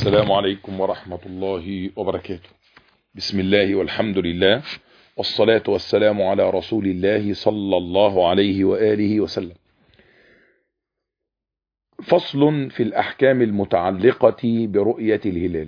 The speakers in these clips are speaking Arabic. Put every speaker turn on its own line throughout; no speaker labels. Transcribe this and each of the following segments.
السلام عليكم ورحمة الله وبركاته. بسم الله والحمد لله والصلاة والسلام على رسول الله صلى الله عليه وآله وسلم. فصل في الأحكام المتعلقة برؤية الهلال.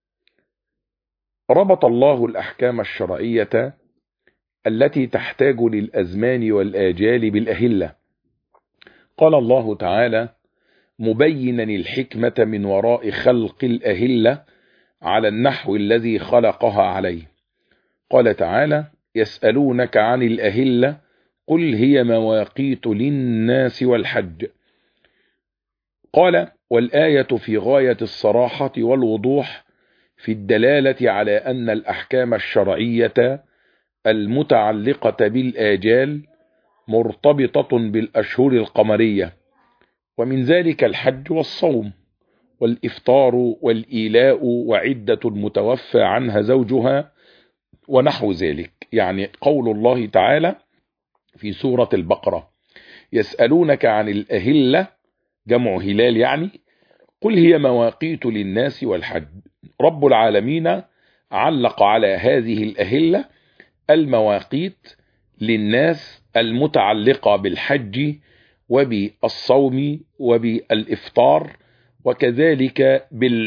ربط الله الأحكام الشرعية التي تحتاج للأزمان والآجال بالأهلة. قال الله تعالى مبينا الحكمة من وراء خلق الأهلة على النحو الذي خلقها عليه. قال تعالى يسألونك عن الأهلة قل هي مواقيت للناس والحج. قال والآية في غاية الصراحة والوضوح في الدلالة على أن الأحكام الشرعية المتعلقة بالآجال مرتبطة بالأشهر القمرية، ومن ذلك الحج والصوم والإفطار والإيلاء وعدة المتوفى عنها زوجها ونحو ذلك. يعني قول الله تعالى في سورة البقرة يسألونك عن الأهلة جمع هلال، يعني قل هي مواقيت للناس والحج. رب العالمين علق على هذه الأهلة المواقيت للناس المتعلقة بالحج وبالصوم وبالإفطار، وكذلك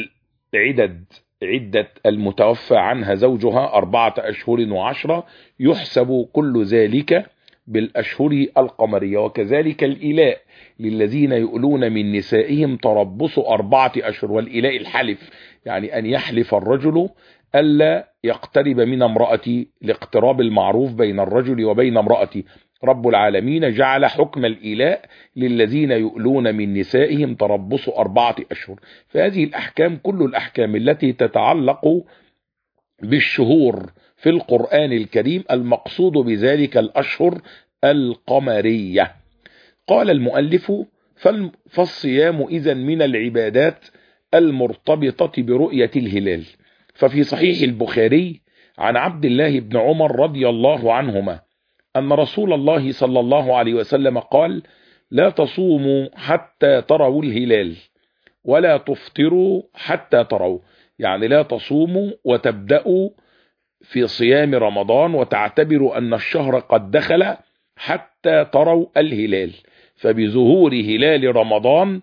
عدة المتوفى عنها زوجها 4 أشهر و10، يحسب كل ذلك بالأشهر القمرية. وكذلك الإيلاء للذين يؤلون من نسائهم تربص 4 أشهر، والإيلاء الحلف، يعني أن يحلف الرجل ألا يقترب من امرأتي لاقتراب المعروف بين الرجل وبين امرأتي. رب العالمين جعل حكم الإيلاء للذين يؤلون من نسائهم تربص 4 أشهر. فهذه الأحكام كل الأحكام التي تتعلق بالشهور في القرآن الكريم المقصود بذلك الأشهر القمرية. قال المؤلف فالصيام إذن من العبادات المرتبطة برؤية الهلال. ففي صحيح البخاري عن عبد الله بن عمر رضي الله عنهما أن رسول الله صلى الله عليه وسلم قال لا تصوموا حتى تروا الهلال ولا تفطروا حتى تروا، يعني لا تصوموا وتبدأوا في صيام رمضان وتعتبروا أن الشهر قد دخل حتى تروا الهلال. فبظهور هلال رمضان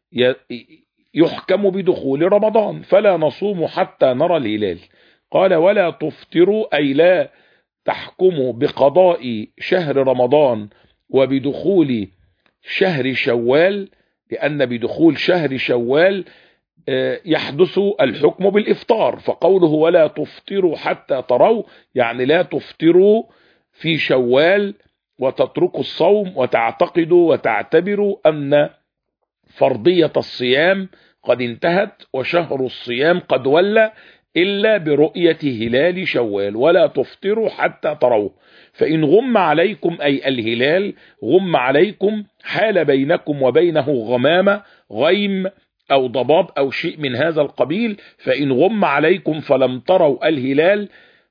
يحكم بدخول رمضان، فلا نصوم حتى نرى الهلال. قال ولا تفطروا أي لا تحكموا بقضاء شهر رمضان وبدخول شهر شوال، لأن بدخول شهر شوال يحدث الحكم بالإفطار. فقوله ولا تفطروا حتى تروا يعني لا تفطروا في شوال وتتركوا الصوم وتعتقدوا وتعتبروا أن فرضية الصيام قد انتهت وشهر الصيام قد ولى إلا برؤية هلال شوال. ولا تفطروا حتى تروه، فإن غم عليكم أي الهلال غم عليكم حال بينكم وبينه غمامة غيم أو ضباب أو شيء من هذا القبيل، فإن غم عليكم فلم تروا الهلال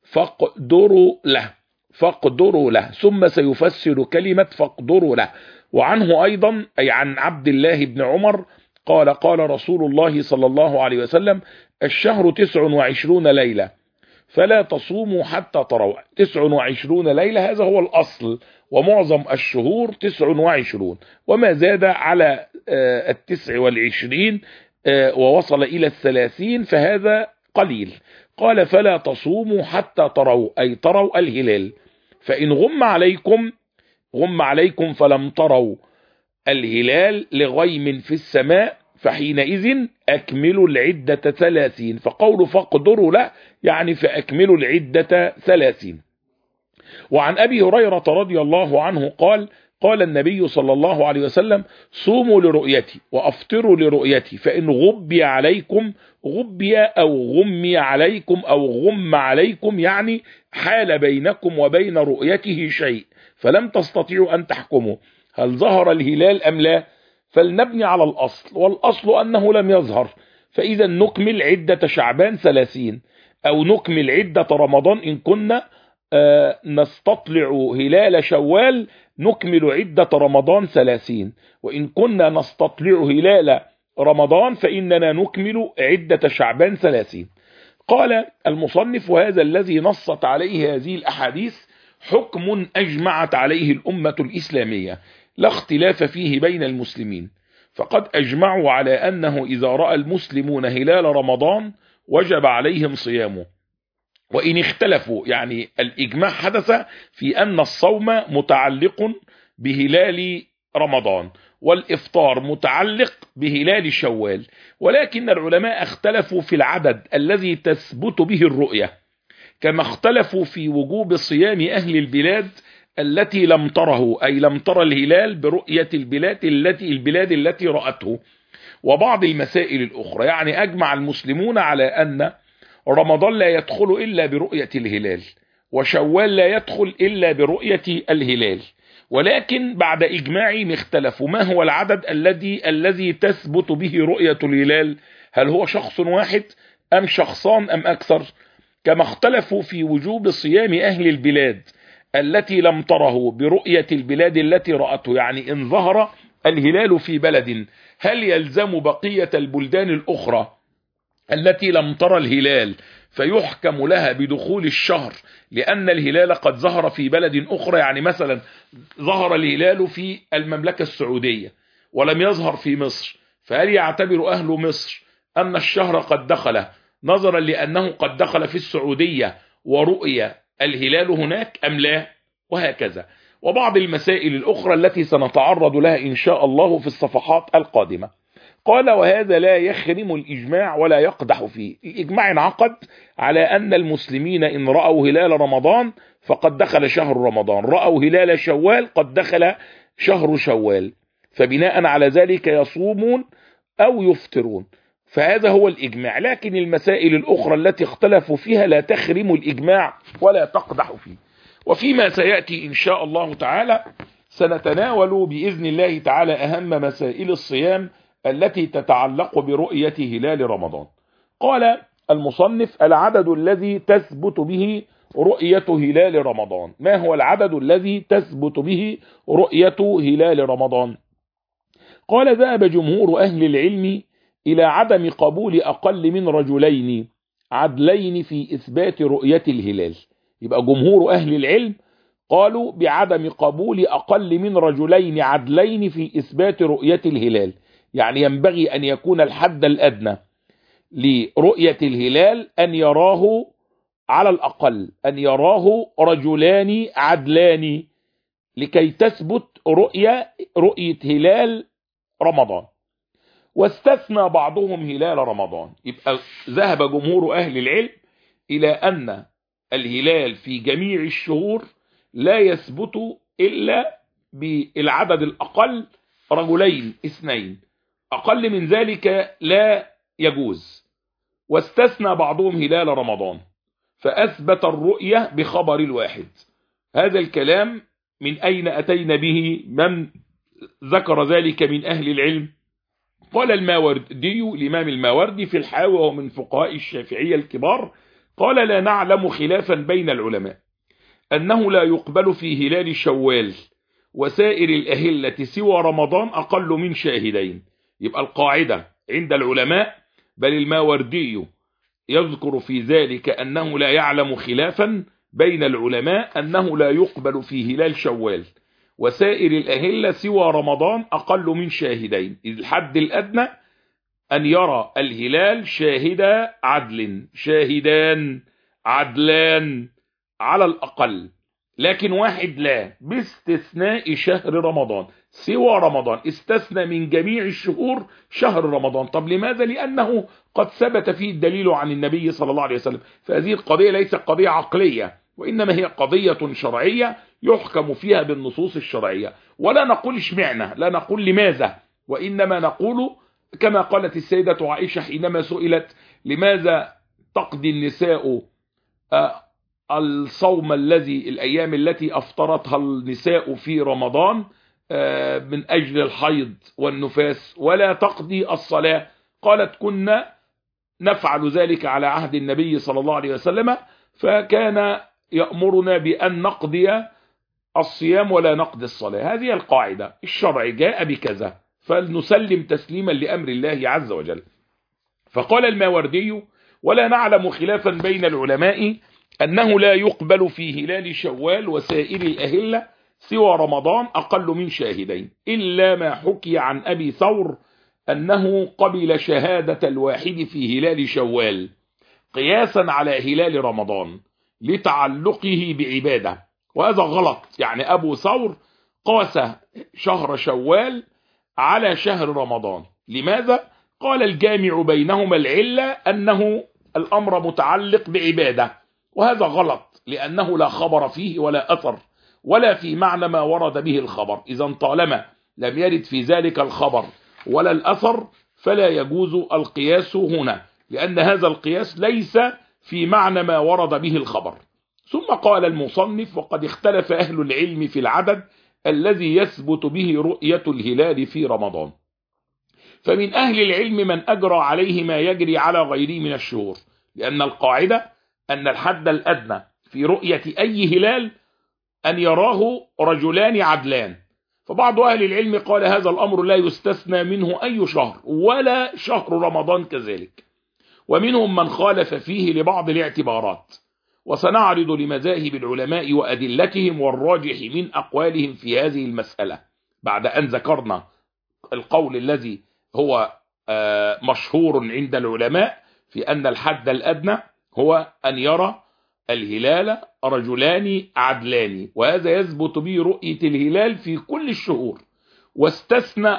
فاقدروا له ثم سيفسر كلمة فاقدروا له. وعنه أيضا أي عن عبد الله بن عمر قال قال رسول الله صلى الله عليه وسلم الشهر 29 ليلة فلا تصوموا حتى تروا. 29 ليلة هذا هو الأصل، ومعظم الشهور 29 وما زاد على 29 ووصل إلى 30 فهذا قليل. قال فلا تصوموا حتى تروا أي تروا الهلال، فإن غم عليكم فلم تروا الهلال لغيم في السماء فحينئذ أكملوا العدة 30. فقول فاقدروا له يعني فأكملوا العدة 30. وعن أبي هريرة رضي الله عنه قال قال النبي صلى الله عليه وسلم صوموا لرؤيتي وأفطروا لرؤيتي، فإن غبي عليكم غبي أو غمي عليكم أو غم عليكم يعني حال بينكم وبين رؤيته شيء فلم تستطيعوا أن تحكموا هل ظهر الهلال أم لا، فلنبني على الأصل، والأصل أنه لم يظهر، فإذا نكمل عدة شعبان 30 أو نكمل عدة رمضان إن كنا نستطلع هلال شوال نكمل عدة رمضان 30، وإن كنا نستطلع هلال رمضان فإننا نكمل عدة شعبان 30. قال المصنف: وهذا الذي نصت عليه هذه الأحاديث حكم أجمعت عليه الأمة الإسلامية لا اختلاف فيه بين المسلمين، فقد أجمعوا على أنه إذا رأى المسلمون هلال رمضان وجب عليهم صيامه. وإن اختلفوا، يعني الإجماع حدث في أن الصوم متعلق بهلال رمضان والإفطار متعلق بهلال شوال، ولكن العلماء اختلفوا في العدد الذي تثبت به الرؤية، كما اختلفوا في وجوب صيام أهل البلاد التي لم تره، أي لم ترى الهلال برؤية البلاد التي رأته، وبعض المسائل الأخرى. يعني أجمع المسلمون على أن رمضان لا يدخل إلا برؤية الهلال، وشوال لا يدخل إلا برؤية الهلال، ولكن بعد إجماعهم اختلفوا ما هو العدد الذي تثبت به رؤية الهلال، هل هو شخص واحد أم شخصان أم أكثر؟ كما اختلفوا في وجوب صيام أهل البلاد التي لم تره برؤية البلاد التي رأته، يعني إن ظهر الهلال في بلد هل يلزم بقية البلدان الأخرى التي لم ترى الهلال فيحكم لها بدخول الشهر لأن الهلال قد ظهر في بلد أخرى؟ يعني مثلا ظهر الهلال في المملكة السعودية ولم يظهر في مصر، فهل يعتبر أهل مصر أن الشهر قد دخل نظرا لأنه قد دخل في السعودية ورؤية الهلال هناك أم لا؟ وهكذا، وبعض المسائل الأخرى التي سنتعرض لها إن شاء الله في الصفحات القادمة. قال: وهذا لا يخرم الإجماع ولا يقدح فيه. الإجماع انعقد على أن المسلمين إن رأوا هلال رمضان فقد دخل شهر رمضان، رأوا هلال شوال قد دخل شهر شوال، فبناء على ذلك يصومون أو يفطرون، فهذا هو الإجماع. لكن المسائل الأخرى التي اختلفوا فيها لا تخرم الإجماع ولا تقدح فيه. وفيما سيأتي إن شاء الله تعالى سنتناول بإذن الله تعالى أهم مسائل الصيام التي تتعلق برؤية هلال رمضان. قال المصنف: العدد الذي تثبت به رؤية هلال رمضان. ما هو العدد الذي تثبت به رؤية هلال رمضان؟ قال: ذهب جمهور أهل العلم إلى عدم قبول أقل من رجلين عدلين في إثبات رؤية الهلال. يبقى جمهور أهل العلم قالوا بعدم قبول أقل من رجلين عدلين في إثبات رؤية الهلال، يعني ينبغي أن يكون الحد الأدنى لرؤية الهلال أن يراه على الأقل أن يراه رجلان عدلان لكي تثبت رؤية هلال رمضان. واستثنى بعضهم هلال رمضان. يبقى ذهب جمهور أهل العلم إلى أن الهلال في جميع الشهور لا يثبت إلا بالعدد الأقل رجلين اثنين، أقل من ذلك لا يجوز. واستثنى بعضهم هلال رمضان فأثبت الرؤية بخبر الواحد. هذا الكلام من أين أتينا به؟ من ذكر ذلك من أهل العلم؟ قال الماوردي، الإمام الماوردي في الحاوي وهو من فقهاء الشافعية الكبار، قال: لا نعلم خلافا بين العلماء أنه لا يقبل في هلال شوال وسائر الأهلة سوى رمضان أقل من شاهدين. يبقى القاعدة عند العلماء، بل الماوردي يذكر في ذلك أنه لا يعلم خلافا بين العلماء أنه لا يقبل في هلال شوال وسائر الأهلة سوى رمضان أقل من شاهدين. الحد الأدنى أن يرى الهلال شاهدان عدلان على الأقل، لكن واحد لا، باستثناء شهر رمضان. سوى رمضان استثنى من جميع الشهور شهر رمضان. طب لماذا؟ لأنه قد ثبت فيه الدليل عن النبي صلى الله عليه وسلم. فهذه القضية ليست قضية عقلية، وإنما هي قضية شرعية يحكم فيها بالنصوص الشرعية. ولا نقول اشمعنى، لا نقول لماذا، وإنما نقول كما قالت السيدة عائشة حينما سئلت: لماذا تقضي النساء الصوم الأيام التي أفطرتها النساء في رمضان من أجل الحيض والنفاس ولا تقضي الصلاة؟ قالت: كنا نفعل ذلك على عهد النبي صلى الله عليه وسلم، فكان يأمرنا بأن نقضي الصيام ولا نقضي الصلاة. هذه القاعدة، الشرع جاء بكذا فلنسلم تسليما لأمر الله عز وجل. فقال الماوردي: ولا نعلم خلافا بين العلماء أنه لا يقبل في هلال شوال وسائر الأهلة سوى رمضان أقل من شاهدين، إلا ما حكي عن أبي ثور أنه قبل شهادة الواحد في هلال شوال قياسا على هلال رمضان لتعلقه بعبادة، وهذا غلط. يعني أبو ثور قاس شهر شوال على شهر رمضان. لماذا؟ قال: الجامع بينهما العلة أنه الأمر متعلق بعبادة، وهذا غلط، لأنه لا خبر فيه ولا أثر ولا في معنى ما ورد به الخبر. إذا طالما لم يرد في ذلك الخبر ولا الأثر فلا يجوز القياس هنا، لأن هذا القياس ليس في معنى ما ورد به الخبر. ثم قال المصنف: وقد اختلف أهل العلم في العدد الذي يثبت به رؤية الهلال في رمضان، فمن أهل العلم من أجرى عليه ما يجري على غيره من الشهور، لأن القاعدة أن الحد الأدنى في رؤية أي هلال أن يراه رجلان عدلان. فبعض أهل العلم قال هذا الأمر لا يستثنى منه أي شهر ولا شهر رمضان كذلك، ومنهم من خالف فيه لبعض الاعتبارات، وسنعرض لمذاهب العلماء وأدلتهم والراجح من أقوالهم في هذه المسألة بعد أن ذكرنا القول الذي هو مشهور عند العلماء في أن الحد الأدنى هو أن يرى الهلال رجلان عدلان، وهذا يثبت به رؤية الهلال في كل الشهور، واستثنى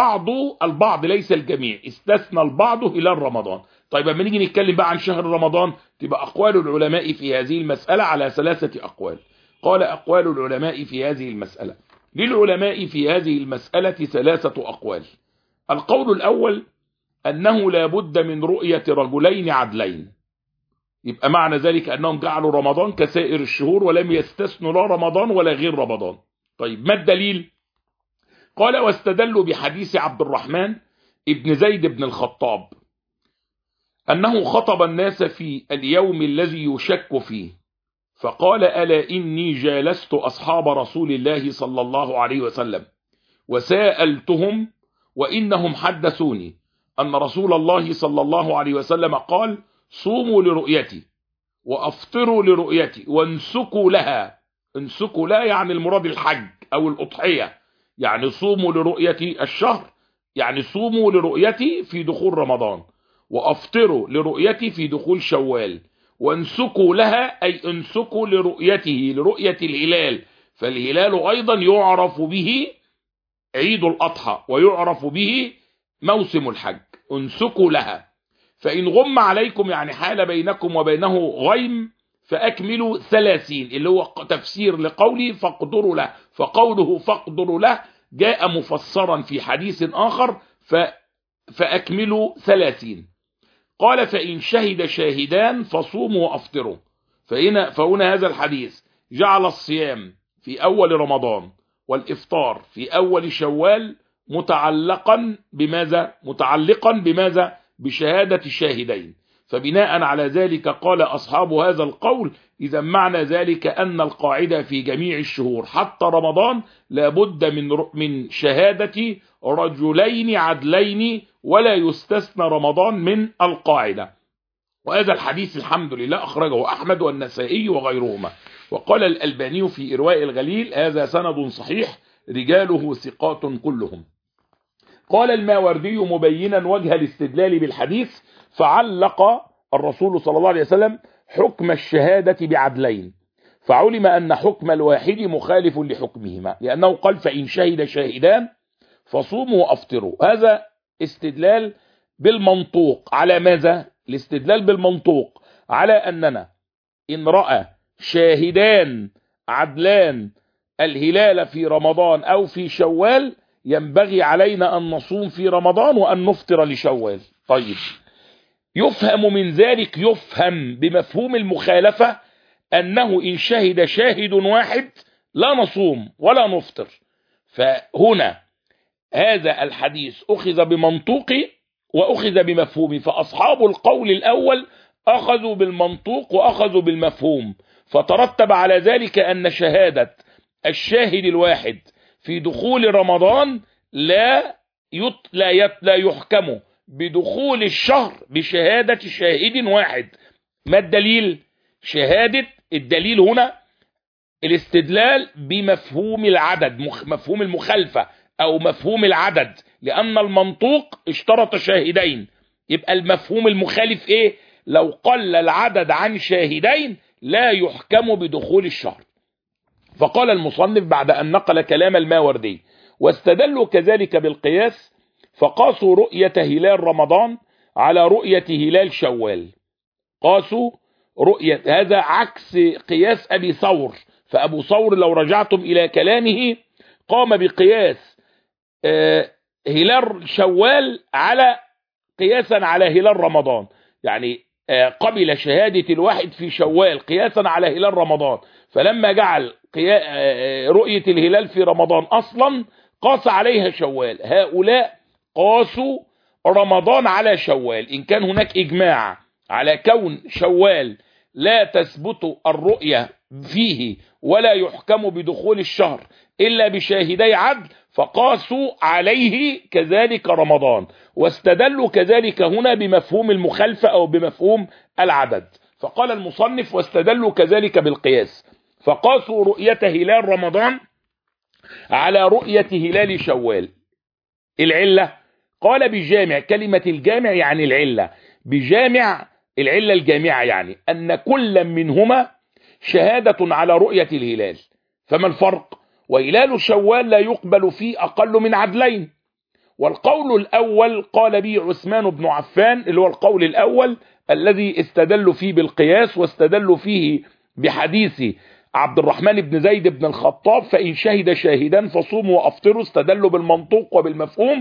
البعض ليس الجميع، استثنى البعض هلال رمضان. طيب لما نيجي نتكلم بقى عن شهر رمضان تبقى أقوال العلماء في هذه المسألة على 3 أقوال. قال: أقوال العلماء في هذه المسألة، للعلماء في هذه المسألة 3 أقوال. القول الأول أنه لا بد من رؤية رجلين عدلين، يبقى معنى ذلك أنهم جعلوا رمضان كسائر الشهور ولم يستثنوا لا رمضان ولا غير رمضان. طيب ما الدليل؟ قال: واستدلوا بحديث عبد الرحمن ابن زيد بن الخطاب أنه خطب الناس في اليوم الذي يشك فيه فقال: ألا إني جالست أصحاب رسول الله صلى الله عليه وسلم وسألتهم وإنهم حدثوني أن رسول الله صلى الله عليه وسلم قال: صوموا لرؤيتي وأفطروا لرؤيتي وانسكوا لها. انسكوا لها يعني المراد الحج أو الأضحية، يعني صوموا لرؤيتي الشهر، يعني صوموا لرؤيتي في دخول رمضان، وأفطروا لرؤيتي في دخول شوال، وانسكوا لها أي انسكوا لرؤيته، لرؤية الهلال، فالهلال أيضا يعرف به عيد الأضحى ويعرف به موسم الحج. انسكوا لها، فإن غم عليكم يعني حال بينكم وبينه غيم فأكملوا 30، اللي هو تفسير لقوله فاقدروا له، فقوله فاقدروا له جاء مفسرا في حديث آخر فأكملوا 30. قال: فإن شهد شاهدان فصوموا وأفطروا. فهنا هذا الحديث جعل الصيام في أول رمضان والإفطار في أول شوال متعلقا بماذا؟ بشهادة الشاهدين. فبناء على ذلك قال أصحاب هذا القول: إذا معنى ذلك أن القاعدة في جميع الشهور حتى رمضان لابد من شهادة رجلين عدلين، ولا يستثنى رمضان من القاعدة. وهذا الحديث الحمد لله أخرجه أحمد والنسائي وغيرهما. وقال الألباني في إرواء الغليل: هذا سند صحيح رجاله ثقات كلهم. قال الماوردي مبينا وجه الاستدلال بالحديث: فعلق الرسول صلى الله عليه وسلم حكم الشهادة بعدلين، فعلم أن حكم الواحد مخالف لحكمهما، لأنه قال: فإن شهد شاهدان فصوموا وأفطروا. هذا استدلال بالمنطوق على ماذا؟ الاستدلال بالمنطوق على أننا إن رأى شاهدان عدلان الهلال في رمضان أو في شوال ينبغي علينا أن نصوم في رمضان وأن نفطر لشوال. طيب يفهم من ذلك، يفهم بمفهوم المخالفة أنه إن شهد شاهد واحد لا نصوم ولا نفطر. فهنا هذا الحديث أخذ بمنطوقه وأخذ بمفهومه، فأصحاب القول الأول أخذوا بالمنطوق وأخذوا بالمفهوم، فترتب على ذلك أن شهادة الشاهد الواحد في دخول رمضان لا لا يحكم بدخول الشهر بشهادة شاهد واحد. ما الدليل؟ شهادة، الدليل هنا الاستدلال بمفهوم العدد، مفهوم المخالفة أو مفهوم العدد، لأن المنطوق اشترط شاهدين. يبقى المفهوم المخالف إيه؟ لو قل العدد عن شاهدين لا يحكم بدخول الشهر. فقال المصنف بعد أن نقل كلام الماوردي: واستدلوا كذلك بالقياس، فقاسوا رؤية هلال رمضان على رؤية هلال شوال. قاسوا رؤية، هذا عكس قياس أبي ثور. فأبو ثور لو رجعتم إلى كلامه قام بقياس هلال شوال على قياسا على هلال رمضان، يعني قبل شهادة الواحد في شوال قياسا على هلال رمضان، فلما جعل رؤية الهلال في رمضان أصلا قاس عليها شوال. هؤلاء قاسوا رمضان على شوال. إن كان هناك إجماع على كون شوال لا تثبت الرؤية فيه ولا يحكم بدخول الشهر إلا بشاهدي عدل، فقاسوا عليه كذلك رمضان، واستدلوا كذلك هنا بمفهوم المخالفة أو بمفهوم العدد. فقال المصنف: واستدلوا كذلك بالقياس، فقاسوا رؤية هلال رمضان على رؤية هلال شوال. العلة؟ قال بجامع، كلمة الجامع يعني العلة، بجامع العلة الجامعة يعني أن كل منهما شهادة على رؤية الهلال. فما الفرق؟ وهلال شوال لا يقبل فيه أقل من عدلين. والقول الأول قال به عثمان بن عفان، اللي هو القول الأول الذي استدلوا فيه بالقياس، واستدلوا فيه بحديث عبد الرحمن بن زيد بن الخطاب: فإن شهد شاهدان فصوموا وأفطروا. استدلوا بالمنطوق وبالمفهوم.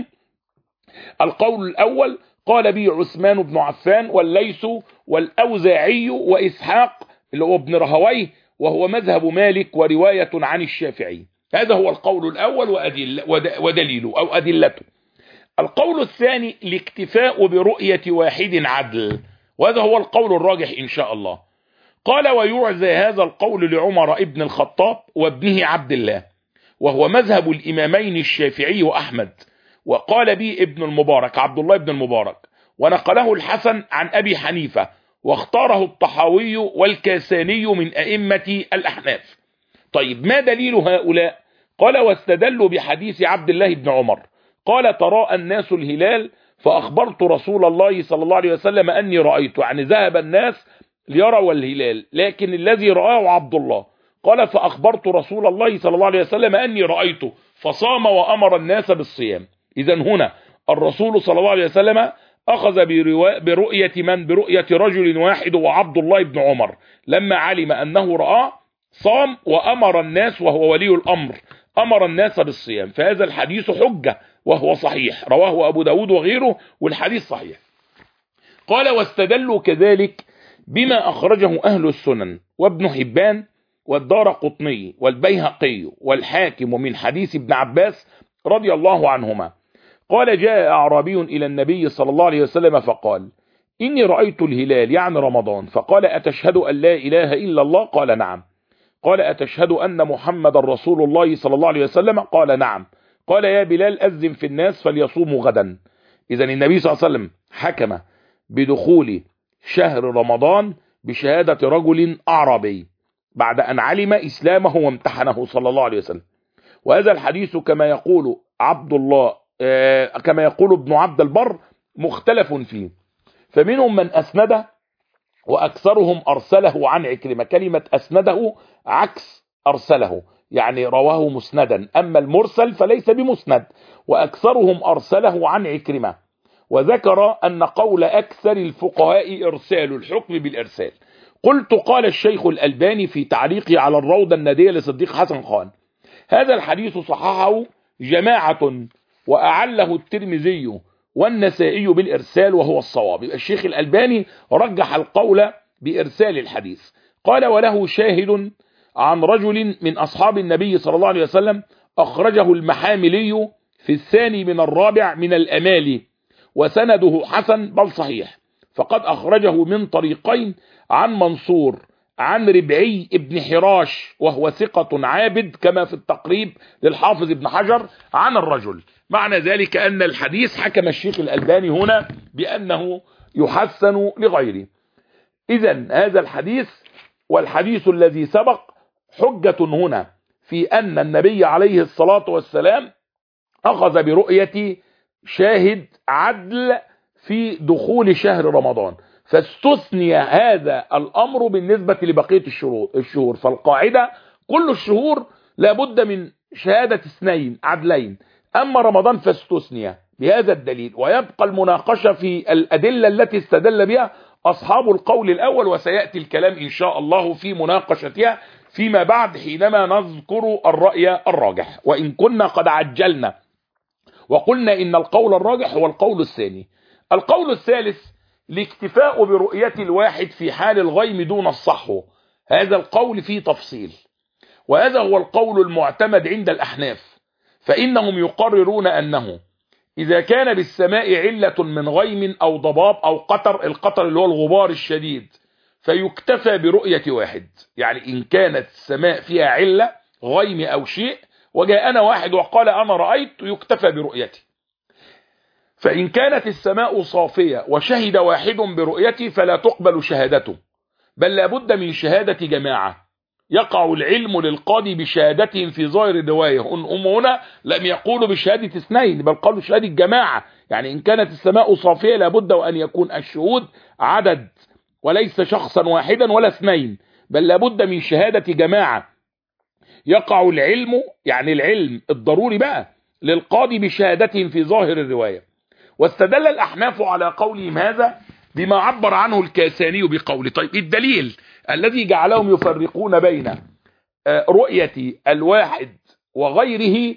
القول الأول قال به عثمان بن عفان والليث والأوزاعي وإسحاق اللي هو ابن رهويه، وهو مذهب مالك ورواية عن الشافعي. هذا هو القول الأول ودليله أو أدلته. القول الثاني الاكتفاء برؤية واحد عدل، وهذا هو القول الراجح إن شاء الله. قال: ويعزى هذا القول لعمر ابن الخطاب وابنه عبد الله، وهو مذهب الإمامين الشافعي وأحمد، وقال به ابن المبارك عبد الله بن المبارك، ونقله الحسن عن أبي حنيفة، واختاره الطحاوي والكاساني من أئمة الأحناف. طيب، ما دليل هؤلاء؟ قال: واستدلوا بحديث عبد الله بن عمر قال: تراءى الناس الهلال فأخبرت رسول الله صلى الله عليه وسلم أني رأيت، يعني ذهب الناس ليروا الهلال لكن الذي رآه عبد الله. قال: فأخبرت رسول الله صلى الله عليه وسلم أني رأيته فصام وأمر الناس بالصيام. إذن هنا الرسول صلى الله عليه وسلم أخذ برؤية من؟ برؤية رجل واحد وعبد الله بن عمر، لما علم أنه رآه صام وأمر الناس، وهو ولي الأمر، أمر الناس بالصيام. فهذا الحديث حجة وهو صحيح، رواه أبو داود وغيره والحديث صحيح. قال: واستدلوا كذلك بما أخرجه أهل السنن وابن حبان والدارقطني والبيهقي والحاكم من حديث ابن عباس رضي الله عنهما قال: جاء أعرابي إلى النبي صلى الله عليه وسلم فقال: إني رأيت الهلال، يعني رمضان، فقال: أتشهد أن لا إله إلا الله؟ قال: نعم. قال: أتشهد أن محمد رسول الله صلى الله عليه وسلم؟ قال: نعم. قال: يا بلال أذن في الناس فليصوموا غدا. إذن النبي صلى الله عليه وسلم حكم بدخول شهر رمضان بشهادة رجل أعرابي بعد أن علم إسلامه وامتحنه صلى الله عليه وسلم. وهذا الحديث كما يقول كما يقول ابن عبد البر مختلف فيه، فمنهم من أسنده وأكثرهم أرسله عن عكرمة. كلمة أسنده عكس أرسله، يعني رواه مسندا، أما المرسل فليس بمسند، وأكثرهم أرسله عن عكرمة. وذكر أن قول أكثر الفقهاء إرسال الحكم بالإرسال. قلت: قال الشيخ الألباني في تعليقه على الروضة النادية لصديق حسن خان: هذا الحديث صححه جماعة وأعله الترمذي والنسائي بالإرسال وهو الصواب. الشيخ الألباني رجح القول بإرسال الحديث. قال: وله شاهد عن رجل من أصحاب النبي صلى الله عليه وسلم أخرجه المحاملي في الثاني من الرابع من الأمالي، وسنده حسن بل صحيح. فقد أخرجه من طريقين عن منصور عن ربعي ابن حراش وهو ثقة عابد كما في التقريب للحافظ ابن حجر عن الرجل. معنى ذلك أن الحديث حكم الشيخ الألباني هنا بأنه يحسن لغيره. إذن هذا الحديث والحديث الذي سبق حجة هنا في أن النبي عليه الصلاة والسلام أخذ برؤية شاهد عدل في دخول شهر رمضان، فاستثني هذا الأمر بالنسبة لبقية الشهور. فالقاعدة كل الشهور لابد من شهادة اثنين عدلين، أما رمضان فاستثني بهذا الدليل. ويبقى المناقشة في الأدلة التي استدل بها أصحاب القول الأول، وسيأتي الكلام إن شاء الله في مناقشتها فيما بعد حينما نذكر الرأي الراجح، وإن كنا قد عجلنا وقلنا إن القول الراجح هو القول الثاني. القول الثالث الاكتفاء برؤية الواحد في حال الغيم دون الصحو، هذا القول فيه تفصيل، وهذا هو القول المعتمد عند الأحناف، فإنهم يقررون أنه إذا كان بالسماء علة من غيم أو ضباب أو قطر، القطر اللي هو الغبار الشديد، فيكتفى برؤية واحد. يعني إن كانت السماء فيها علة غيم أو شيء وجاءنا واحد وقال أنا رأيت، يكتفى برؤيته. فإن كانت السماء صافية وشهد واحد برؤيته فلا تقبل شهادته، بل لابد من شهادة جماعة. يقع العلم للقاضي بشهادتهم في ظاهر الرواية. هم هنا لم يقولوا بشهادة اثنين بل قالوا شهادة جماعة، يعني إن كانت السماء صافية لابد وأن يكون الشهود عدد وليس شخصا واحدا ولا اثنين، بل لابد من شهادة جماعة. يقع العلم، يعني العلم الضروري بقى، للقاضي بشهادتهم في ظاهر الرواية. واستدل الأحناف على قولهم هذا بما عبر عنه الكاساني بقوله. طيب الدليل الذي جعلهم يفرقون بين رؤية الواحد وغيره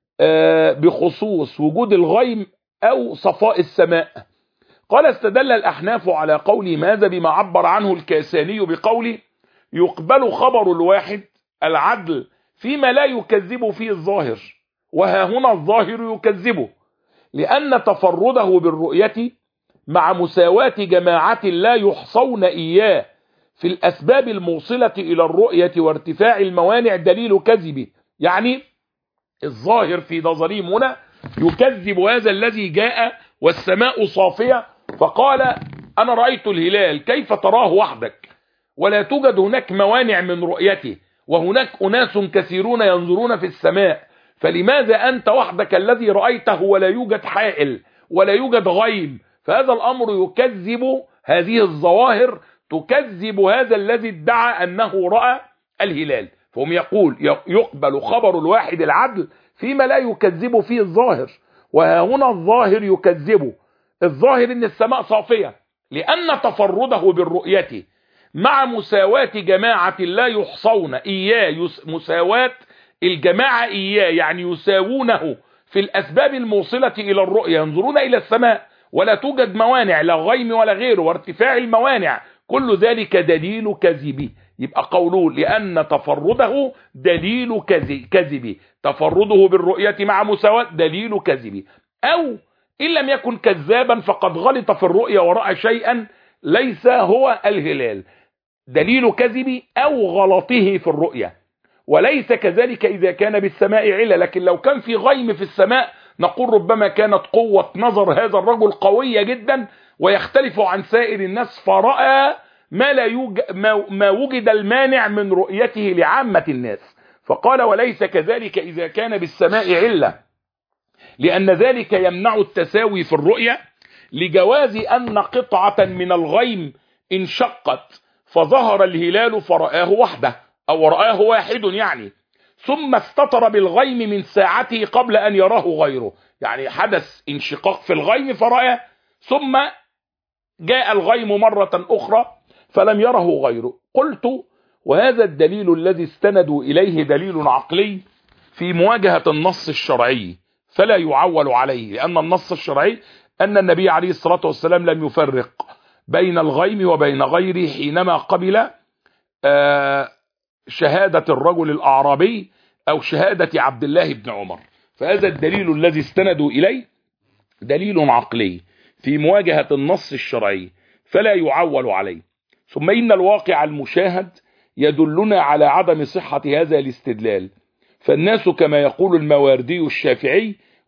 بخصوص وجود الغيم أو صفاء السماء؟ قال استدل الأحناف على قولهم هذا بما عبر عنه الكاساني بقوله يقبل خبر الواحد العدل فيما لا يكذب فيه الظاهر، وها هنا الظاهر يكذبه، لأن تفرده بالرؤية مع مساواة جماعة لا يحصون إياه في الأسباب الموصلة إلى الرؤية وارتفاع الموانع دليل كذبه. يعني الظاهر في نظرهم هنا يكذب هذا الذي جاء والسماء صافية فقال أنا رأيت الهلال، كيف تراه وحدك ولا توجد هناك موانع من رؤيته، وهناك أناس كثيرون ينظرون في السماء، فلماذا أنت وحدك الذي رأيته ولا يوجد حائل ولا يوجد غيم؟ فهذا الأمر يكذب هذه الظواهر، تكذب هذا الذي ادعى أنه رأى الهلال. فهم يقول يقبل خبر الواحد العدل فيما لا يكذب فيه الظاهر، وها هنا الظاهر يكذبه. الظاهر ان السماء صافية، لأن تفرده بالرؤية مع مساواة جماعة لا يحصون إياه، مساواة الجماعة إياه يعني يساوونه في الأسباب الموصلة إلى الرؤية، ينظرون إلى السماء ولا توجد موانع لا غيم ولا غيره وارتفاع الموانع، كل ذلك دليل كذبه. يبقى قوله لأن تفرده دليل كذبه، تفرده بالرؤية مع مساواة دليل كذبه. أو إن لم يكن كذابا فقد غلط في الرؤية ورأى شيئا ليس هو الهلال، دليل كذب أو غلطه في الرؤية. وليس كذلك إذا كان بالسماء علة، لكن لو كان في غيم في السماء نقول ربما كانت قوة نظر هذا الرجل قوية جدا ويختلف عن سائر الناس، فرأى ما وجد المانع من رؤيته لعامة الناس. فقال وليس كذلك إذا كان بالسماء علة، لأن ذلك يمنع التساوي في الرؤية، لجواز أن قطعة من الغيم انشقت فظهر الهلال فرآه وحده أو رآه واحد يعني، ثم استتر بالغيم من ساعته قبل أن يراه غيره، يعني حدث انشقاق في الغيم فرآه ثم جاء الغيم مرة أخرى فلم يره غيره. قلت وهذا الدليل الذي استندوا إليه دليل عقلي في مواجهة النص الشرعي فلا يعول عليه، لأن النص الشرعي أن النبي عليه الصلاة والسلام لم يفرق بين الغيم وبين غيره حينما قبل شهادة الرجل الأعرابي أو شهادة عبد الله بن عمر. فهذا الدليل الذي استندوا إليه دليل عقلي في مواجهة النص الشرعي فلا يعول عليه. ثم إن الواقع المشاهد يدلنا على عدم صحة هذا الاستدلال، فالناس كما يقول الماوردي الشافعي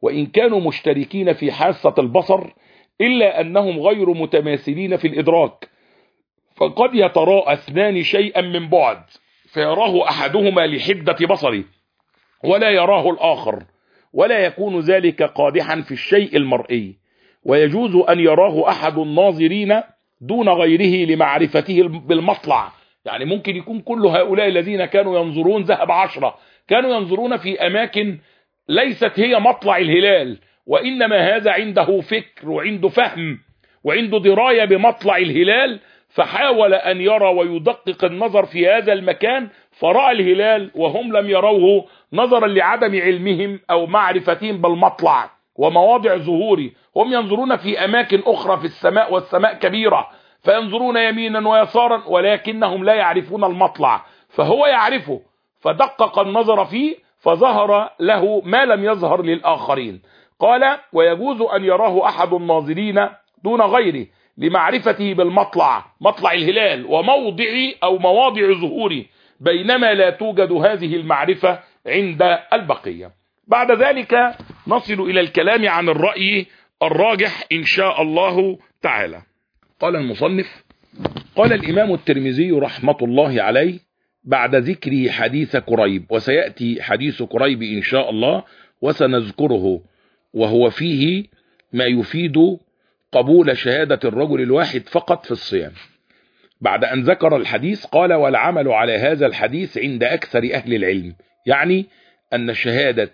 وإن كانوا مشتركين في حاسة البصر إلا أنهم غير متماثلين في الإدراك، فقد يتراءى اثنان شيئا من بعد فيراه أحدهما لحدة بصره ولا يراه الآخر، ولا يكون ذلك قادحا في الشيء المرئي، ويجوز أن يراه أحد الناظرين دون غيره لمعرفته بالمطلع. يعني ممكن يكون كل هؤلاء الذين كانوا ينظرون ذهب 10 كانوا ينظرون في أماكن ليست هي مطلع الهلال، وإنما هذا عنده فكر وعنده فهم وعنده دراية بمطلع الهلال، فحاول أن يرى ويدقق النظر في هذا المكان فرأى الهلال وهم لم يروه نظرا لعدم علمهم أو معرفتهم بالمطلع ومواضع ظهوره. هم ينظرون في أماكن أخرى في السماء والسماء كبيرة، فينظرون يمينا ويسارا ولكنهم لا يعرفون المطلع، فهو يعرفه فدقق النظر فيه فظهر له ما لم يظهر للآخرين. قال ويجوز أن يراه أحد الناظرين دون غيره لمعرفته بالمطلع، مطلع الهلال وموضع أو مواضع ظهوره، بينما لا توجد هذه المعرفة عند البقية. بعد ذلك نصل إلى الكلام عن الرأي الراجح إن شاء الله تعالى. قال المصنف: قال الإمام الترمذي رحمة الله عليه بعد ذكر حديث كريب، وسيأتي حديث كريب إن شاء الله وسنذكره، وهو فيه ما يفيد قبول شهادة الرجل الواحد فقط في الصيام. بعد أن ذكر الحديث قال: والعمل على هذا الحديث عند أكثر أهل العلم، يعني أن شهادة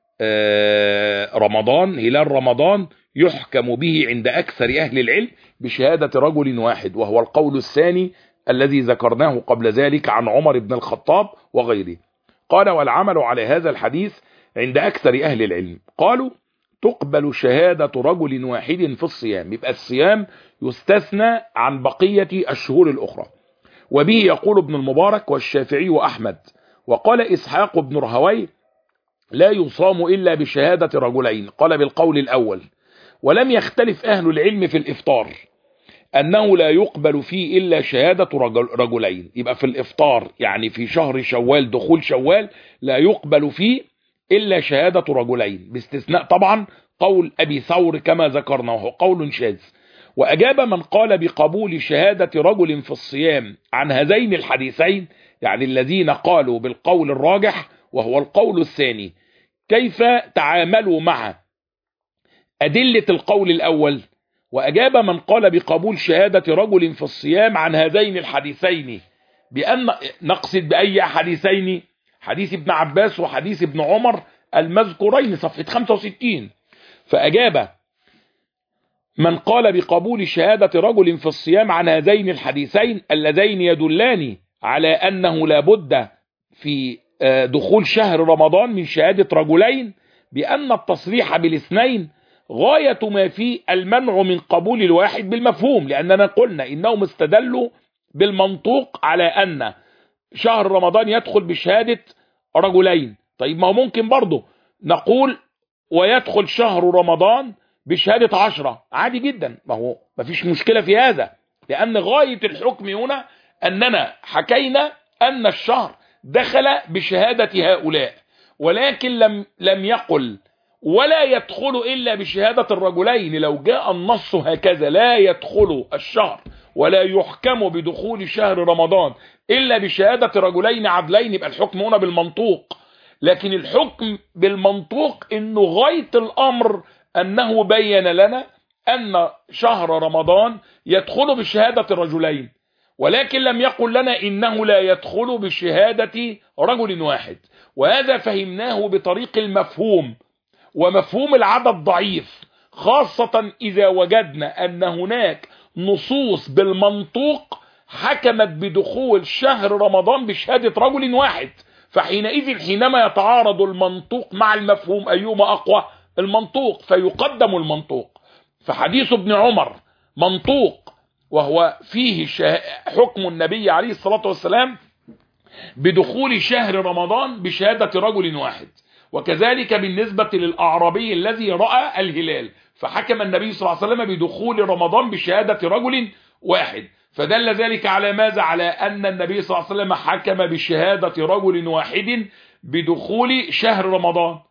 رمضان هلال رمضان يحكم به عند أكثر أهل العلم بشهادة رجل واحد، وهو القول الثاني الذي ذكرناه قبل ذلك عن عمر بن الخطاب وغيره. قال: والعمل على هذا الحديث عند أكثر أهل العلم قالوا تقبل شهادة رجل واحد في الصيام، يبقى الصيام يستثنى عن بقية الشهور الأخرى. وبه يقول ابن المبارك والشافعي وأحمد. وقال إسحاق بن رهوي: لا يصام إلا بشهادة رجلين، قال بالقول الأول. ولم يختلف أهل العلم في الإفطار أنه لا يقبل فيه إلا شهادة رجلين، يبقى في الإفطار يعني في شهر شوال دخول شوال لا يقبل فيه إلا شهادة رجلين، باستثناء طبعا قول أبي ثور كما ذكرنا وهو قول شاذ. وأجاب من قال بقبول شهادة رجل في الصيام عن هذين الحديثين، يعني الذين قالوا بالقول الراجح وهو القول الثاني، كيف تعاملوا مع أدلة القول الأول. وأجاب من قال بقبول شهادة رجل في الصيام عن هذين الحديثين بأن نقصد بأي حديثين؟ حديث ابن عباس وحديث ابن عمر المذكورين صفحة 65. فأجاب من قال بقبول شهادة رجل في الصيام عن هذين الحديثين اللذين يدلان على أنه لا بد في دخول شهر رمضان من شهادة رجلين، بأن التصريح بالاثنين غاية ما فيه المنع من قبول الواحد بالمفهوم، لأننا قلنا إنهم استدلوا بالمنطوق على أن شهر رمضان يدخل بشهادة رجلين. طيب ما هو ممكن برضه نقول ويدخل شهر رمضان بشهادة 10 عادي جدا، ما فيش مشكلة في هذا، لأن غاية الحكم هنا أننا حكينا أن الشهر دخل بشهادة هؤلاء، ولكن لم يقل ولا يدخل إلا بشهادة الرجلين. لو جاء النص هكذا لا يدخل الشهر ولا يحكم بدخول شهر رمضان إلا بشهادة رجلين عدلين، يبقى الحكم هنا بالمنطوق. لكن الحكم بالمنطوق إنه غاية الأمر أنه بين لنا أن شهر رمضان يدخل بشهادة الرجلين، ولكن لم يقل لنا إنه لا يدخل بشهادة رجل واحد. وهذا فهمناه بطريق المفهوم، ومفهوم العدد ضعيف، خاصة إذا وجدنا أن هناك نصوص بالمنطوق حكمت بدخول شهر رمضان بشهادة رجل واحد. فحينئذ حينما يتعارض المنطوق مع المفهوم أيهما أقوى؟ المنطوق، فيقدم المنطوق. فحديث ابن عمر منطوق وهو فيه حكم النبي عليه الصلاة والسلام بدخول شهر رمضان بشهادة رجل واحد. وكذلك بالنسبة للأعرابي الذي رأى الهلال، فحكم النبي صلى الله عليه وسلم بدخول رمضان بشهادة رجل واحد. فدل ذلك على ماذا؟ على أن النبي صلى الله عليه وسلم حكم بشهادة رجل واحد بدخول شهر رمضان.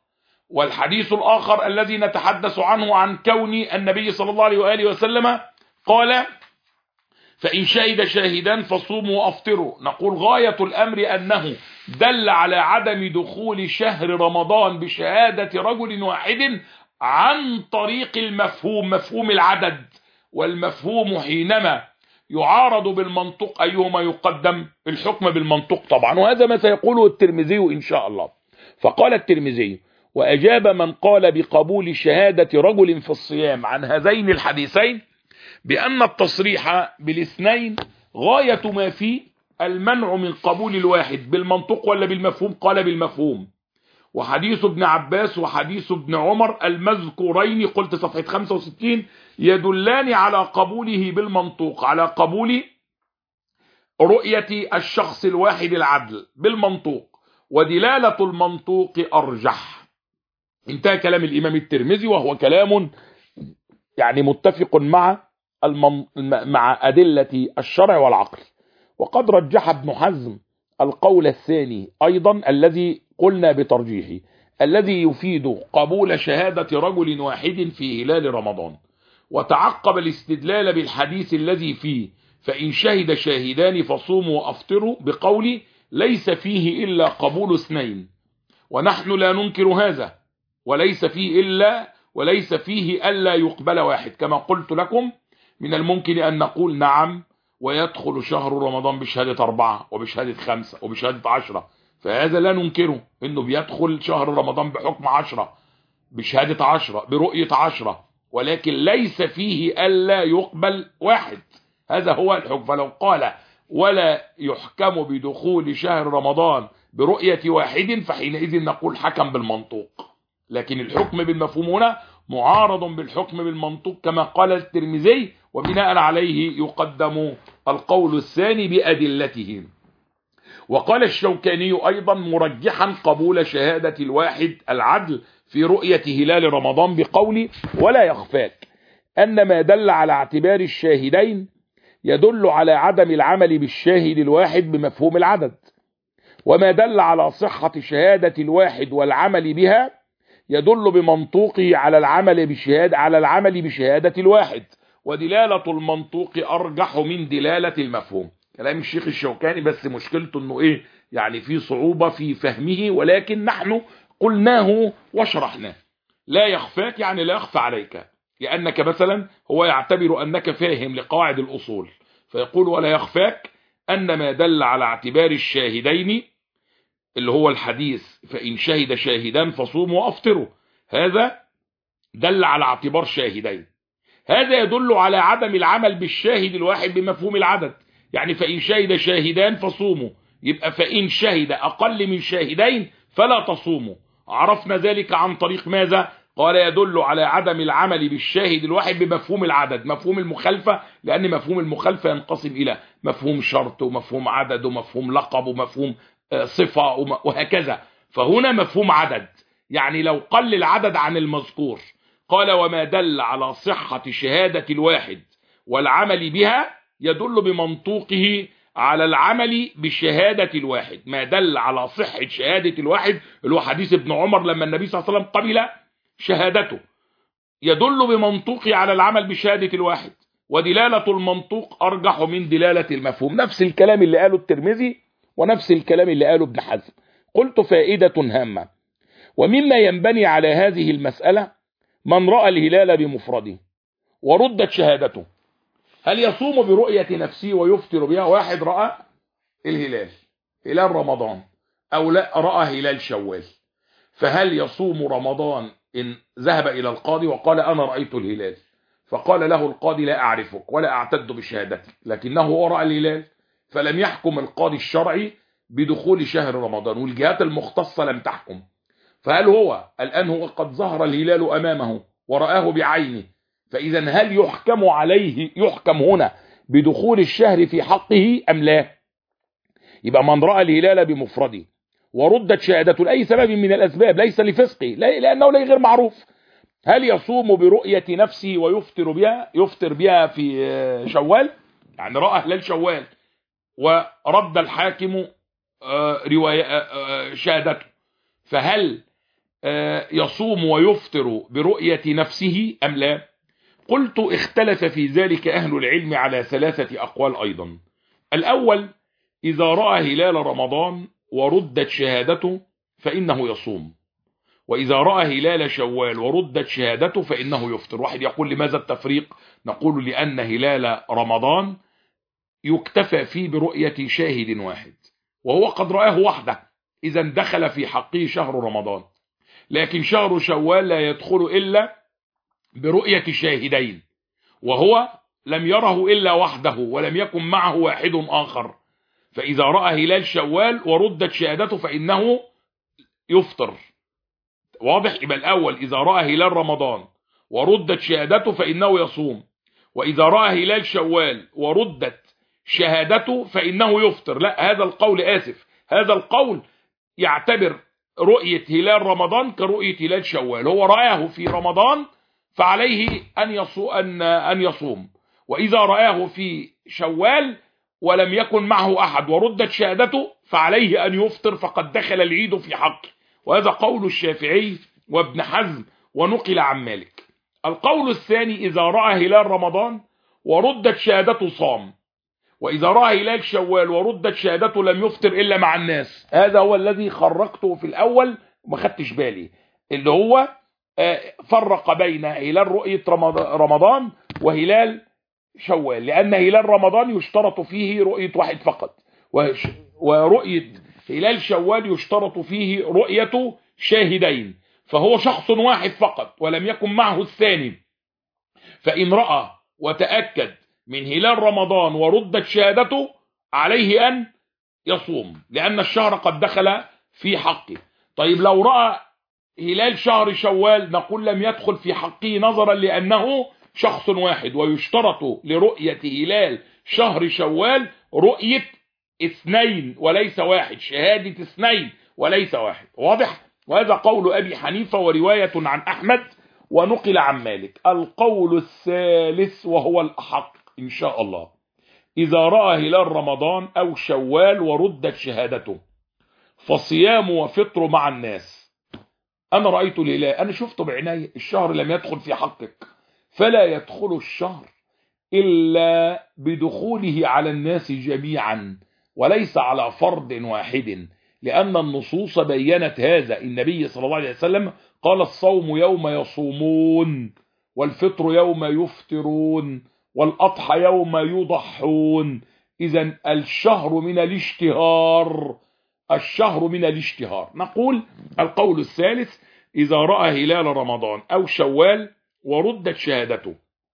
والحديث الآخر الذي نتحدث عنه عن كون النبي صلى الله عليه وآله وسلم قال فإن شهد شاهدان فصوموا وأفطروا، نقول غاية الأمر أنه دل على عدم دخول شهر رمضان بشهادة رجل واحد عن طريق المفهوم، مفهوم العدد. والمفهوم حينما يعارض بالمنطق أيهما يقدم؟ الحكم بالمنطق طبعا، وهذا ما سيقوله الترمذي إن شاء الله. فقال الترمذي: وأجاب من قال بقبول شهادة رجل في الصيام عن هذين الحديثين بأن التصريح بالاثنين غاية ما فيه المنع من قبول الواحد بالمنطق ولا بالمفهوم؟ قال بالمفهوم. وحديث ابن عباس وحديث ابن عمر المذكورين، قلت صفحة 65، يدلان على قبوله بالمنطوق، على قبول رؤية الشخص الواحد العدل بالمنطوق، ودلالة المنطوق أرجح. انتهى كلام الإمام الترمذي، وهو كلام يعني متفق مع أدلة الشرع والعقل. وقد رجح ابن حزم القول الثاني أيضا الذي قلنا بترجيحه، الذي يفيد قبول شهادة رجل واحد في هلال رمضان، وتعقب الاستدلال بالحديث الذي فيه فإن شهد شاهدان فصوموا وأفطروا بقول ليس فيه إلا قبول اثنين، ونحن لا ننكر هذا، وليس فيه ألا يقبل واحد. كما قلت لكم من الممكن أن نقول نعم ويدخل شهر رمضان بشهادة 4 وبشهادة 5 وبشهادة 10، فهذا لا ننكره، انه بيدخل شهر رمضان بحكم 10 بشهادة 10 برؤية 10، ولكن ليس فيه ألا يقبل واحد. هذا هو الحكم. فلو قال ولا يحكم بدخول شهر رمضان برؤية واحد فحينئذ نقول حكم بالمنطوق، لكن الحكم بالمفهوم هنا معارض بالحكم بالمنطوق كما قال الترمذي، وبناء عليه يقدم القول الثاني بأدلته. وقال الشوكاني أيضا مرجحا قبول شهادة الواحد العدل في رؤية هلال رمضان بقول ولا يخفاك أن ما دل على اعتبار الشاهدين يدل على عدم العمل بالشاهد الواحد بمفهوم العدد، وما دل على صحة شهادة الواحد والعمل بها يدل بمنطوقه على العمل بشهادة الواحد، ودلالة المنطوق أرجح من دلالة المفهوم. كلام الشيخ الشوكاني، بس مشكلته انه يعني في صعوبة في فهمه، ولكن نحن قلناه وشرحناه. لا يخفاك يعني لا يخفى عليك، لأنك مثلا هو يعتبر أنك فاهم لقواعد الأصول، فيقول ولا يخفاك أن ما دل على اعتبار الشاهدين اللي هو الحديث فإن شهد شاهدان فصوموا وأفطروا، هذا دل على اعتبار شاهدين، هذا يدل على عدم العمل بالشاهد الواحد بمفهوم العدد. يعني فإن شهد شاهدان فصوموا، يبقى فإن شهد أقل من شاهدين فلا تصوموا. عرفنا ذلك عن طريق ماذا؟ قال يدل على عدم العمل بالشاهد الواحد بمفهوم العدد، مفهوم المخالفة، لأن مفهوم المخالفة ينقسم إلى مفهوم شرط ومفهوم عدد ومفهوم لقب ومفهوم صفة وهكذا. فهنا مفهوم عدد، يعني لو قل العدد عن المذكور. قال وما دل على صحة شهادة الواحد والعمل بها يدل بمنطوقه على العمل بشهادة الواحد. ما دل على صحة شهادة الواحد اللي هو حديث ابن عمر لما النبي صلى الله عليه وسلم قبل شهادته، يدل بمنطوقه على العمل بشهادة الواحد، ودلالة المنطوق أرجح من دلالة المفهوم. نفس الكلام اللي قاله الترمذي ونفس الكلام اللي قاله ابن حزم. قلت فائدة هامة، ومما ينبني على هذه المسألة من رأى الهلال بمفرده وردت شهادته، هل يصوم برؤية نفسه ويفطر بها؟ واحد رأى الهلال، هلال رمضان، أو لا رأى هلال شوال، فهل يصوم رمضان إن ذهب إلى القاضي وقال أنا رأيت الهلال، فقال له القاضي لا أعرفك ولا أعتد بشهادتك، لكنه هو رأى الهلال، فلم يحكم القاضي الشرعي بدخول شهر رمضان والجهات المختصة لم تحكم، فهل هو الآن هو قد ظهر الهلال أمامه ورآه بعينه، فإذا هل يحكم هنا بدخول الشهر في حقه أم لا؟ يبقى من رأى الهلال بمفرده وردت شهادته لأي سبب من الأسباب ليس لفسقه، لأنه لا غير معروف، هل يصوم برؤية نفسه ويفطر بها في شوال؟ يعني رأى هلال شوال ورد الحاكم شهادته، فهل يصوم ويفطر برؤية نفسه أم لا؟ قلت اختلف في ذلك أهل العلم على 3 أقوال أيضا. الأول: إذا رأى هلال رمضان وردت شهادته فإنه يصوم، وإذا رأى هلال شوال وردت شهادته فإنه يفطر. واحد يقول لماذا التفريق؟ نقول لأن هلال رمضان يكتفى فيه برؤية شاهد واحد، وهو قد رآه وحده، إذا دخل في حقه شهر رمضان. لكن شهر شوال لا يدخل إلا برؤية شاهدين، وهو لم يره إلا وحده ولم يكن معه واحد آخر. فإذا رأى هلال شوال وردت شهادته فإنه يفطر. واضح؟ يبقى الأول إذا رأى هلال رمضان وردت شهادته فإنه يصوم، وإذا رأى هلال شوال وردت شهادته فإنه يفطر. لا، هذا القول هذا القول يعتبر رؤية هلال رمضان كرؤية هلال شوال، هو رآه في رمضان فعليه أن يصوم، وإذا رآه في شوال ولم يكن معه أحد وردت شهادته فعليه أن يفطر، فقد دخل العيد في حقه. وهذا قول الشافعي وابن حزم ونقل عن مالك. القول الثاني: إذا رأى هلال رمضان وردت شهادته صام، وإذا رأى هلال شوال وردت شهادته لم يفطر إلا مع الناس. هذا هو الذي خرجته في الأول وما خدتش بالي، اللي هو فرق بين هلال رؤية رمضان وهلال شوال، لأن هلال رمضان يشترط فيه رؤية واحد فقط، ورؤية هلال شوال يشترط فيه رؤية شاهدين، فهو شخص واحد فقط ولم يكن معه الثاني. فإن رأى وتأكد من هلال رمضان وردت شهادته عليه أن يصوم، لأن الشهر قد دخل في حقه. طيب لو رأى هلال شهر شوال نقول لم يدخل في حقه نظرا لأنه شخص واحد، ويشترط لرؤية هلال شهر شوال رؤية 2 وليس واحد، شهادة 2 وليس واحد. واضح؟ وهذا قول أبي حنيفة ورواية عن أحمد ونقل عن مالك. القول الثالث وهو الأحق إن شاء الله: إذا رأى هلال رمضان أو شوال وردت شهادته فصيام وفطر مع الناس. أنا رأيت الهلال، أنا شفته بعناية، الشهر لم يدخل في حقك، فلا يدخل الشهر إلا بدخوله على الناس جميعا وليس على فرد واحد، لأن النصوص بيّنت هذا. النبي صلى الله عليه وسلم قال: الصوم يوم يصومون، والفطر يوم يفطرون، والأضحى يوم يضحون. إذن الشهر من الاشتهار، الشهر من الاشتهار. نقول القول الثالث: إذا رأى هلال رمضان أو شوال وردت شهادته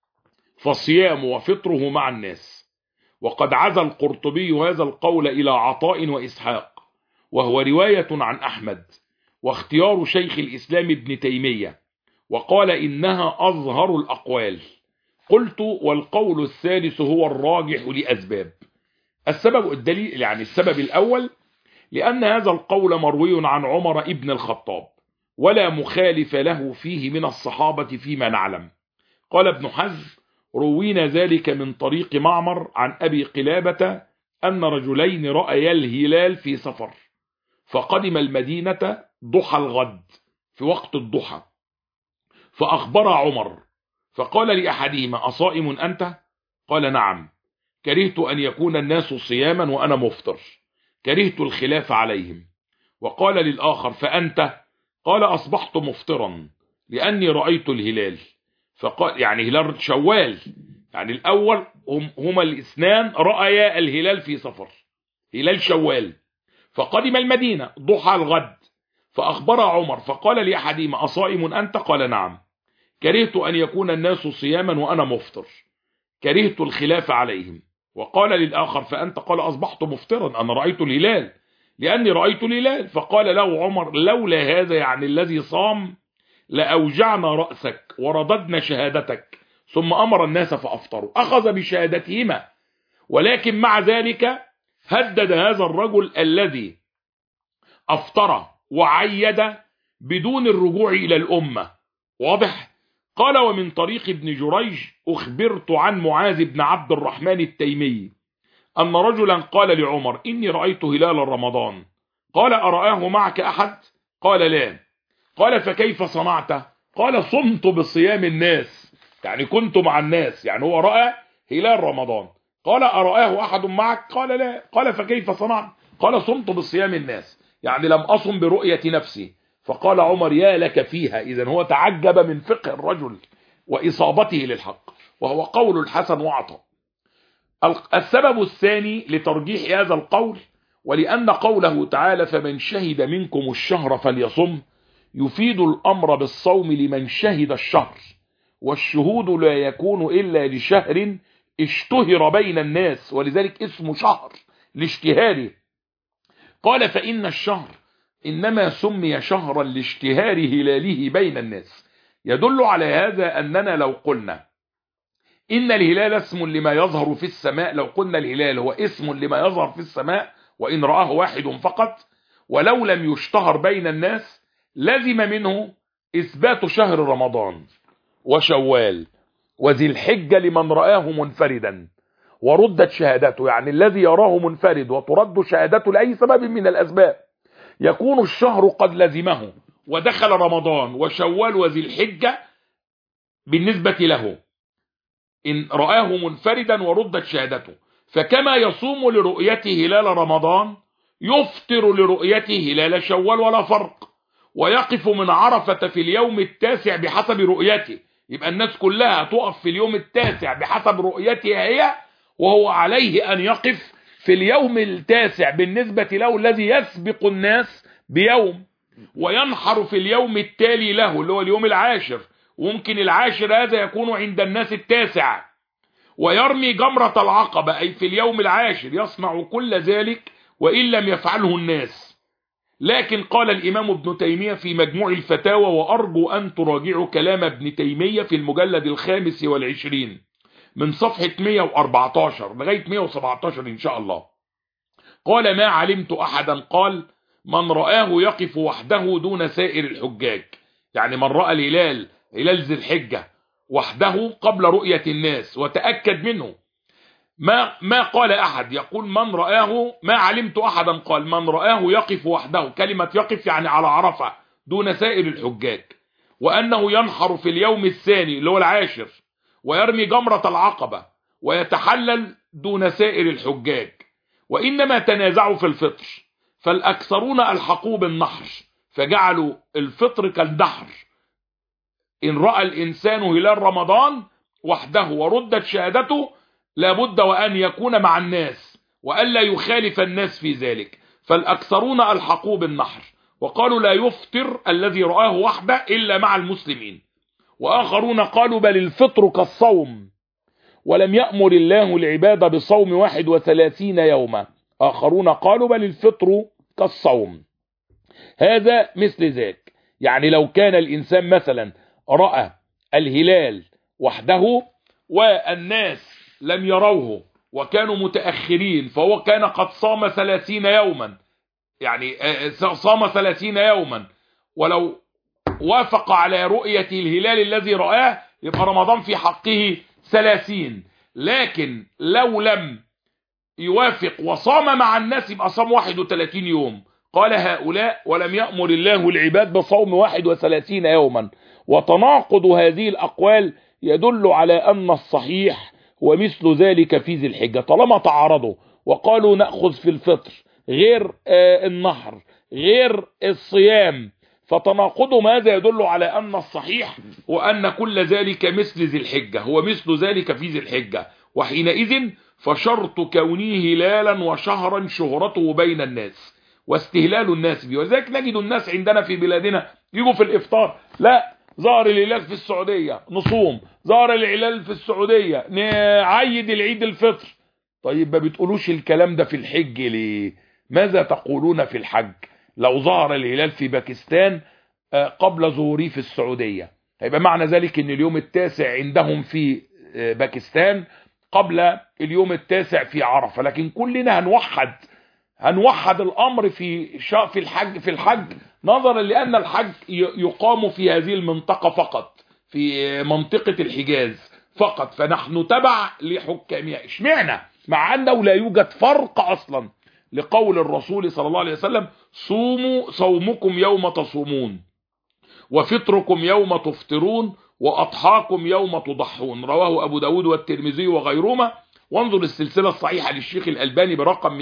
فصيام وفطره مع الناس. وقد عزى القرطبي هذا القول إلى عطاء وإسحاق، وهو رواية عن أحمد، واختيار شيخ الإسلام ابن تيمية، وقال إنها أظهر الأقوال. قلت: والقول الثالث هو الراجح لأسباب. السبب الدليل، يعني السبب الأول: لأن هذا القول مروي عن عمر ابن الخطاب، ولا مخالف له فيه من الصحابة فيما نعلم. قال ابن حزم: روينا ذلك من طريق معمر عن أبي قلابة أن رجلين رأيا الهلال في سفر، فقدم المدينة ضحى الغد في وقت الضحى، فأخبر عمر، فقال لأحدهما: أصائم أنت؟ قال: نعم. كرهت أن يكون الناس صياما وأنا مفطر، كرهت الخلاف عليهم. وقال للآخر: فأنت؟ قال: أصبحت مفطرا لأني رأيت الهلال. فقال، يعني هلال شوال، يعني الأول هما الاثنان رأيا الهلال في سفر، هلال شوال، فقدم المدينة ضحى الغد، فأخبر عمر، فقال لأحدهما: أصائم أنت؟ قال: نعم. كرهت أن يكون الناس صياما وأنا مفطر، كرهت الخلاف عليهم. وقال للآخر: فأنت؟ قال: أصبحت مفطرا، أنا رأيت الهلال لأني رأيت الهلال. فقال له عمر: لولا هذا، يعني الذي صام، لأوجعنا رأسك ورددنا شهادتك. ثم أمر الناس فأفطروا، أخذ بشهادتهما، ولكن مع ذلك هدد هذا الرجل الذي أفطر وعيد بدون الرجوع إلى الأمة. واضح؟ قال: ومن طريق ابن جريج أخبرت عن معاذ بن عبد الرحمن التيمي أن رجلا قال لعمر: إني رأيت هلال رمضان. قال: أرآه معك أحد؟ قال: لا. قال فكيف صنعت؟ قال صمت بصيام الناس، يعني كنت مع الناس، يعني هو رأى هلال رمضان. قال أرآه أحد معك؟ قال لا. قال فكيف صنعت؟ قال صمت بصيام الناس، يعني لم أصم برؤية نفسي. فقال عمر يا لك فيها. إذن هو تعجب من فقه الرجل وإصابته للحق، وهو قول الحسن وعطاء. السبب الثاني لترجيح هذا القول، ولأن قوله تعالى فمن شهد منكم الشهر فليصم، يفيد الأمر بالصوم لمن شهد الشهر، والشهود لا يكون إلا لشهر اشتهر بين الناس، ولذلك اسمه شهر لاشتهاره. قال فإن الشهر إنما سمي شهرا لاشتهار هلاله بين الناس. يدل على هذا أننا لو قلنا إن الهلال اسم لما يظهر في السماء، لو قلنا الهلال هو اسم لما يظهر في السماء وإن رآه واحد فقط ولو لم يشتهر بين الناس، لزم منه إثبات شهر رمضان وشوال وذي الحجة لمن رآه منفردا وردت شهادته، يعني الذي يراه منفرد وترد شهادته لأي سبب من الأسباب يكون الشهر قد لزمه ودخل رمضان وشوال وذي الحجة بالنسبة له إن رآه منفردا وردت شهادته. فكما يصوم لرؤيته هلال رمضان يفطر لرؤيته هلال شوال ولا فرق، ويقف من عرفة في اليوم التاسع بحسب رؤيته. يبقى الناس كلها تقف في اليوم التاسع بحسب رؤيتها هي، وهو عليه أن يقف في اليوم التاسع بالنسبة له الذي يسبق الناس بيوم، وينحر في اليوم التالي له اللي هو اليوم العاشر، وممكن العاشر هذا يكون عند الناس التاسع، ويرمي جمرة العقبة أي في اليوم العاشر. يصنع كل ذلك وإن لم يفعله الناس. لكن قال الإمام ابن تيمية في مجموع الفتاوى، وأرجو أن تراجعوا كلام ابن تيمية في المجلد 25 من صفحة 114 لغاية 117 إن شاء الله. قال ما علمت أحدا قال من رآه يقف وحده دون سائر الحجاج، يعني من رأى الهلال هلال ذي الحجة وحده قبل رؤية الناس وتأكد منه. ما قال أحد يقول من رآه، ما علمت أحدا قال من رآه يقف وحده، كلمة يقف يعني على عرفة دون سائر الحجاج، وأنه ينحر في اليوم الثاني اللي هو العاشر ويرمي جمرة العقبة ويتحلل دون سائر الحجاج، وإنما تنازعوا في الفطر، فالأكثرون ألحقوا بالنحر فجعلوا الفطر كالنحر. إن رأى الإنسان هلال رمضان وحده وردت شهادته لابد وأن يكون مع الناس وألا يخالف الناس في ذلك، فالأكثرون ألحقوا بالنحر وقالوا لا يفطر الذي رآه وحده إلا مع المسلمين، وآخرون قالوا بل الفطر كالصوم ولم يأمر الله العباد بصوم 31 يوما، آخرون قالوا بل الفطر كالصوم. هذا مثل ذاك، يعني لو كان الإنسان مثلا رأى الهلال وحده والناس لم يروه وكانوا متأخرين، فهو كان قد صام 30 يوما، يعني صام 30 يوما، ولو وافق على رؤية الهلال الذي رآه يبقى رمضان في حقه 30. لكن لو لم يوافق وصام مع الناس يبقى صام 31 يوم. قال هؤلاء ولم يأمر الله العباد بصوم 31 يوما. وتناقض هذه الأقوال يدل على أن الصحيح ومثل ذلك في ذي الحجة، طالما تعارضوا وقالوا نأخذ في الفطر غير النحر غير الصيام، فتناقضهم هذا يدل على أن الصحيح وأن كل ذلك مثل ذي الحجة، هو مثل ذلك في ذي الحجة، وحينئذ فشرط كونه هلالا وشهرا شهرته بين الناس واستهلال الناس به. وذلك نجد الناس عندنا في بلادنا يجوا في الإفطار لا ظهر الهلال في السعودية نصوم، ظهر الهلال في السعودية نعيد العيد الفطر. طيب ما بتقولوش الكلام ده في الحج ليه؟ ماذا تقولون في الحج؟ لو ظهر الهلال في باكستان قبل ظهوره في السعودية هيبقى معنى ذلك ان اليوم التاسع عندهم في باكستان قبل اليوم التاسع في عرفة، لكن كلنا هنوحد الامر في الحج نظرا لان الحج يقام في هذه المنطقة فقط، في منطقة الحجاز فقط، فنحن تبع لحكامها. اشمعنى مع انه لا يوجد فرق اصلا لقول الرسول صلى الله عليه وسلم صوموا صومكم يوم تصومون، وفطركم يوم تفطرون وأضحاكم يوم تضحون، رواه أبو داود والترمذي وغيرهما. وانظر السلسلة الصحيحة للشيخ الألباني برقم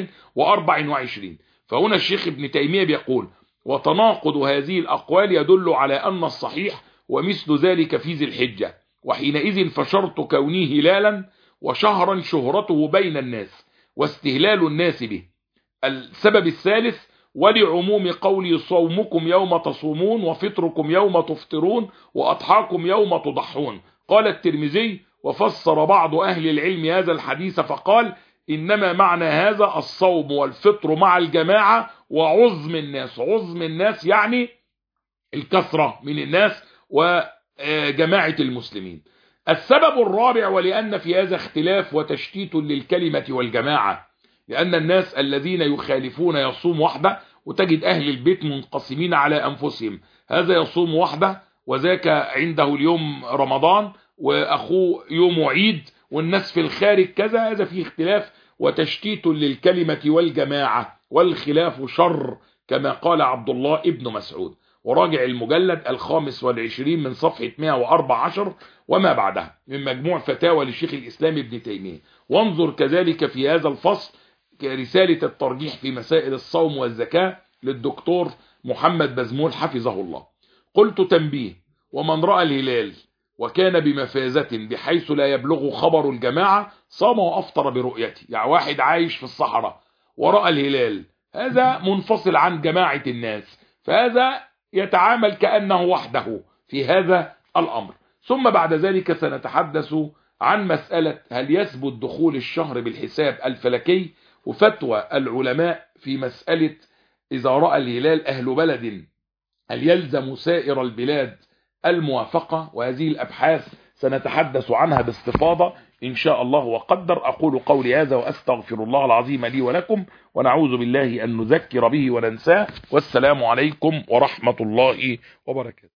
224. فهنا الشيخ ابن تيمية بيقول: وتناقض هذه الأقوال يدل على أن الصحيح ومثل ذلك في ذي الحجة، وحينئذ فشرط كونه هلالا وشهرا شهرته بين الناس واستهلال الناس به. السبب الثالث: ولعموم قولي صومكم يوم تصومون وفطركم يوم تفطرون وأضحاكم يوم تضحون. قال الترمذي: وفسر بعض أهل العلم هذا الحديث فقال: إنما معنى هذا الصوم والفطر مع الجماعة وعظم الناس. عظم الناس يعني الكثرة من الناس وجماعة المسلمين. السبب الرابع: ولأن في هذا اختلاف وتشتيت للكلمة والجماعة، لأن الناس الذين يخالفون يصوم وحده، وتجد أهل البيت منقسمين على أنفسهم، هذا يصوم وحده وذاك عنده اليوم رمضان وأخوه يوم عيد والناس في الخارج كذا. هذا فيه اختلاف وتشتيت للكلمة والجماعة، والخلاف شر كما قال عبد الله ابن مسعود. وراجع المجلد 25 من صفحة 114 وما بعدها من مجموع فتاوى للشيخ الإسلام ابن تيمية. وانظر كذلك في هذا الفصل رسالة الترجيح في مسائل الصوم والزكاة للدكتور محمد بزمول حفظه الله. قلت: تنبيه: ومن رأى الهلال وكان بمفازة بحيث لا يبلغ خبر الجماعة صام وأفطر برؤيته. يعني واحد عايش في الصحراء ورأى الهلال، هذا منفصل عن جماعة الناس، فهذا يتعامل كأنه وحده في هذا الأمر. ثم بعد ذلك سنتحدث عن مسألة هل يثبت دخول الشهر بالحساب الفلكي، وفتوى العلماء في مسألة إذا رأى الهلال أهل بلد هل يلزم سائر البلاد الموافقة. وهذه الأبحاث سنتحدث عنها باستفاضة إن شاء الله وقدر. أقول قولي هذا وأستغفر الله العظيم لي ولكم، ونعوذ بالله أن نذكر به وننساه. والسلام عليكم ورحمة الله وبركاته.